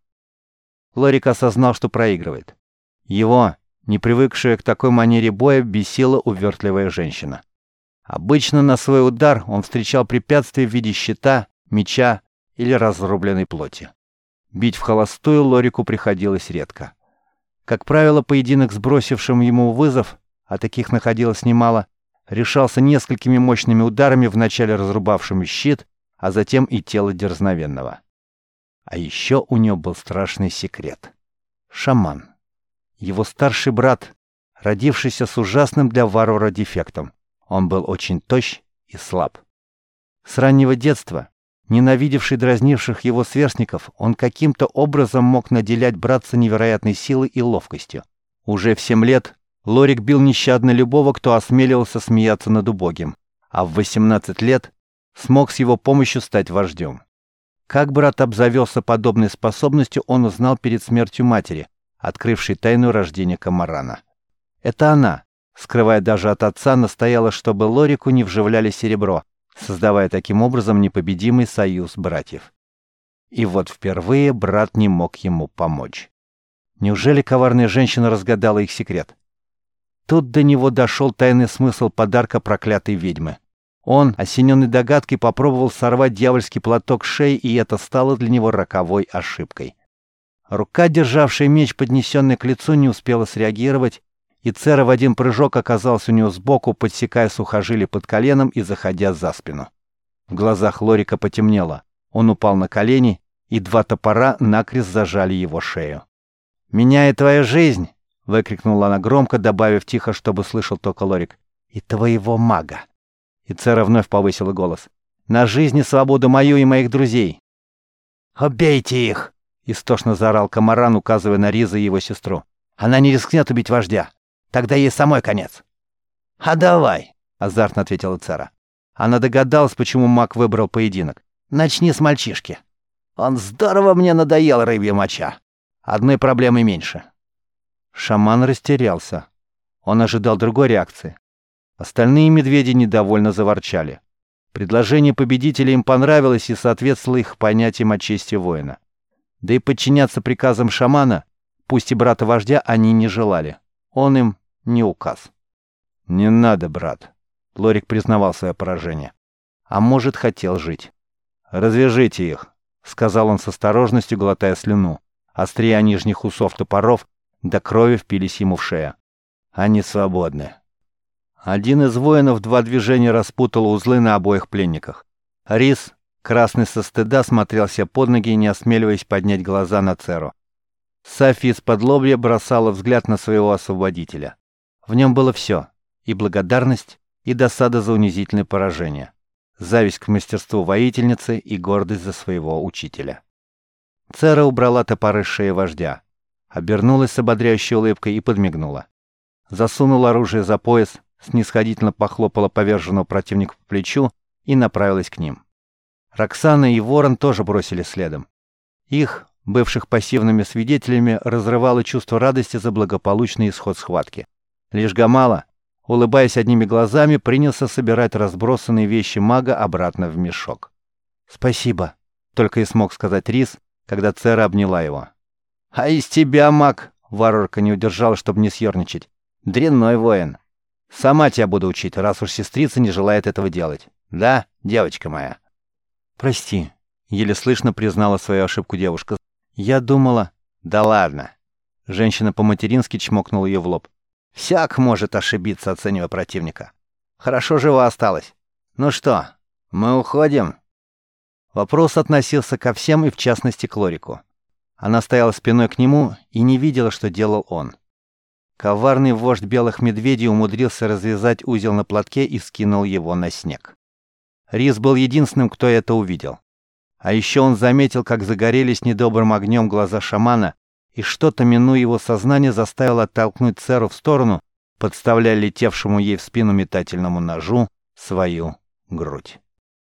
Лорик осознал, что проигрывает. Его, не привыкшая к такой манере боя, бесила увертливая женщина. Обычно на свой удар он встречал препятствия в виде щита, меча или разрубленной плоти. Бить в холостую Лорику приходилось редко. Как правило, поединок с бросившим ему вызов, а таких находилось немало, решался несколькими мощными ударами, вначале разрубавшими щит, а затем и тело дерзновенного. А еще у него был страшный секрет. Шаман. Его старший брат, родившийся с ужасным для варвара дефектом. Он был очень тощ и слаб. С раннего детства, ненавидевший дразнивших его сверстников, он каким-то образом мог наделять братца невероятной силой и ловкостью. Уже в семь лет Лорик бил нещадно любого, кто осмеливался смеяться над убогим, а в восемнадцать лет смог с его помощью стать вождем. Как брат обзавелся подобной способностью, он узнал перед смертью матери, открывшей тайну рождения Камарана. Это она, скрывая даже от отца, настояла, чтобы Лорику не вживляли серебро, создавая таким образом непобедимый союз братьев. И вот впервые брат не мог ему помочь. Неужели коварная женщина разгадала их секрет? Тут до него дошел тайный смысл подарка проклятой ведьмы. Он, осененный догадкой, попробовал сорвать дьявольский платок с шеи, и это стало для него роковой ошибкой. Рука, державшая меч, поднесенный к лицу, не успела среагировать, и Цера в один прыжок оказался у него сбоку, подсекая сухожилие под коленом и заходя за спину. В глазах Лорика потемнело. Он упал на колени, и два топора накрест зажали его шею. «Меняет твоя жизнь!» — выкрикнула она громко, добавив тихо, чтобы слышал только Лорик. «И твоего мага!» И Цера вновь повысила голос. «На жизнь и свободу мою и моих друзей!» «Убейте их!» — истошно заорал Камаран, указывая на Риза и его сестру. «Она не рискнет убить вождя. Тогда ей самой конец». «А давай!» — азартно ответила Цера. Она догадалась, почему маг выбрал поединок. «Начни с мальчишки. Он здорово мне надоел, рыбья моча. Одной проблемы меньше». Шаман растерялся. Он ожидал другой реакции. Остальные медведи недовольно заворчали. Предложение победителя им понравилось и соответствовало их понятиям о чести воина. Да и подчиняться приказам шамана, пусть и брата вождя, они не желали. Он им не указ. «Не надо, брат», — Лорик признавал свое поражение. А может, хотел жить. «Развяжите их», — сказал он с осторожностью, глотая слюну. Острия нижних усов топоров до крови впились ему в шею. «Они свободны». Один из воинов два движения распутал узлы на обоих пленниках. Рис, красный со стыда, смотрел себе под ноги, не осмеливаясь поднять глаза на Церу. Сафи из-под лобья бросала взгляд на своего освободителя. В нем было все — и благодарность, и досада за унизительное поражение, зависть к мастерству воительницы и гордость за своего учителя. Цера убрала топоры с шеи вождя, обернулась с ободряющей улыбкой и подмигнула. Засунула оружие за пояс, снисходительно похлопала поверженного противника по плечу и направилась к ним. Роксана и Ворон тоже бросили следом. Их, бывших пассивными свидетелями, разрывало чувство радости за благополучный исход схватки. Лишь Гамала, улыбаясь одними глазами, принялся собирать разбросанные вещи мага обратно в мешок. «Спасибо», — только и смог сказать Рис, когда Цера обняла его. «А из тебя, маг!» — варварка не удержала, чтобы не съерничать. «Дрянной воин. Сама тебя буду учить, раз уж сестрица не желает этого делать. Да, девочка моя?» «Прости», — еле слышно признала свою ошибку девушка. «Я думала...» «Да ладно!» Женщина по-матерински чмокнула ее в лоб. «Всяк может ошибиться, оценивая противника. Хорошо жива осталась. Ну что, мы уходим?» Вопрос относился ко всем и в частности к Лорику. Она стояла спиной к нему и не видела, что делал он. Коварный вождь белых медведей умудрился развязать узел на платке и скинул его на снег. Рис был единственным, кто это увидел. А еще он заметил, как загорелись недобрым огнем глаза шамана, и что-то, минуя его сознание, заставило оттолкнуть Церу в сторону, подставляя летевшему ей в спину метательному ножу свою грудь.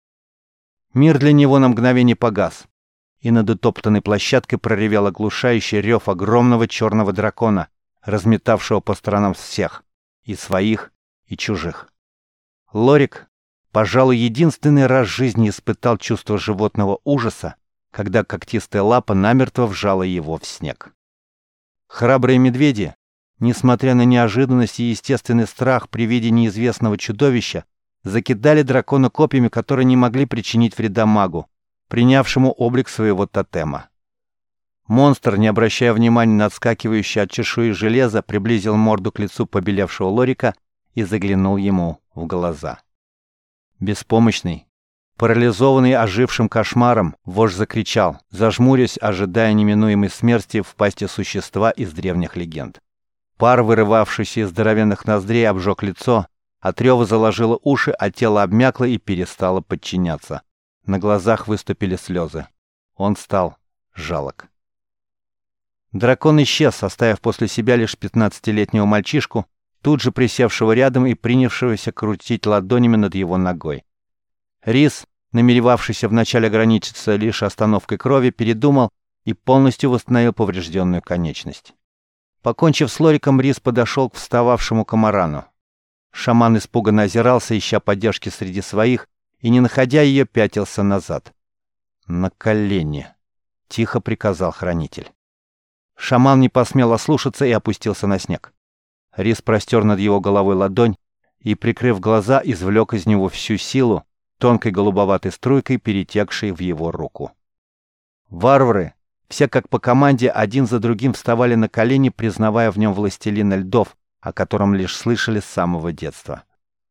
Мир для него на мгновение погас, и над утоптанной площадкой проревел оглушающий рев огромного черного дракона, разметавшего по сторонам всех, и своих, и чужих. Лорик, пожалуй, единственный раз в жизни испытал чувство животного ужаса, когда когтистая лапа намертво вжала его в снег. Храбрые медведи, несмотря на неожиданность и естественный страх при виде неизвестного чудовища, закидали дракона копьями, которые не могли причинить вреда магу, принявшему облик своего тотема. Монстр, не обращая внимания на отскакивающее от чешуи железо, приблизил морду к лицу побелевшего Лорика и заглянул ему в глаза. Беспомощный, парализованный ожившим кошмаром, вождь закричал, зажмурясь, ожидая неминуемой смерти в пасти существа из древних легенд. Пар, вырывавшийся из здоровенных ноздрей, обжег лицо, от рева заложило уши, а тело обмякло и перестало подчиняться. На глазах выступили слезы. Он стал жалок. Дракон исчез, оставив после себя лишь пятнадцатилетнего мальчишку, тут же присевшего рядом и принявшегося крутить ладонями над его ногой. Рис, намеревавшийся вначале ограничиться лишь остановкой крови, передумал и полностью восстановил поврежденную конечность. Покончив с Лориком, Рис подошел к встававшему Камарану. Шаман испуганно озирался, ища поддержки среди своих, и, не находя ее, пятился назад. «На колени!» — тихо приказал хранитель. Шаман не посмел ослушаться и опустился на снег. Рис простер над его головой ладонь и, прикрыв глаза, извлек из него всю силу, тонкой голубоватой струйкой, перетекшей в его руку. Варвары, все как по команде, один за другим вставали на колени, признавая в нем властелина льдов, о котором лишь слышали с самого детства.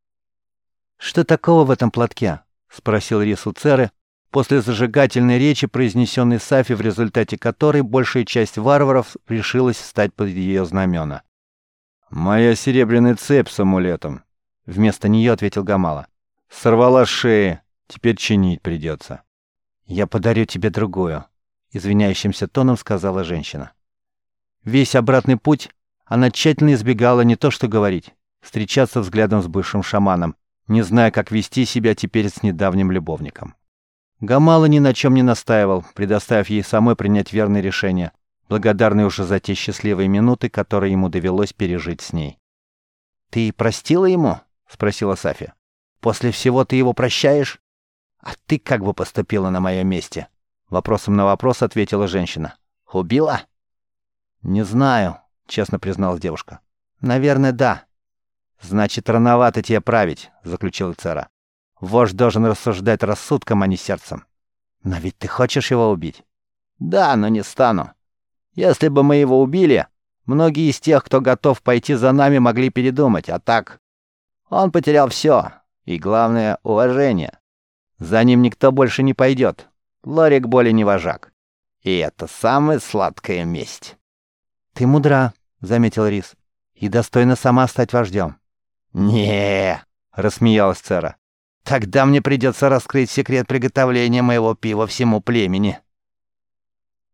«Что такого в этом платке?» — спросил Рис у Церы, после зажигательной речи, произнесенной Сафи, в результате которой большая часть варваров решилась встать под ее знамена. «Моя серебряная цепь с амулетом», — вместо нее ответил Гамала. «Сорвала с шеи, теперь чинить придется». «Я подарю тебе другую», — извиняющимся тоном сказала женщина. Весь обратный путь она тщательно избегала не то что говорить, встречаться взглядом с бывшим шаманом, не зная, как вести себя теперь с недавним любовником. Гамала ни на чем не настаивал, предоставив ей самой принять верное решение, благодарный уже за те счастливые минуты, которые ему довелось пережить с ней. «Ты простила ему?» — спросила Сафи. «После всего ты его прощаешь? А ты как бы поступила на моем месте?» Вопросом на вопрос ответила женщина. «Убила?» «Не знаю», — честно призналась девушка. «Наверное, да». «Значит, рановато тебе править», — заключила Цера. «Вождь должен рассуждать рассудком, а не сердцем». «Но ведь ты хочешь его убить?» «Да, но не стану. Если бы мы его убили, многие из тех, кто готов пойти за нами, могли передумать, а так... Он потерял все, и, главное, уважение. За ним никто больше не пойдет. Лорик более не вожак. И это самая сладкая месть». «Ты мудра», — заметил Рис, — «и достойна сама стать вождем». «Не-е-е», рассмеялась Цера. «Тогда мне придется раскрыть секрет приготовления моего пива всему племени».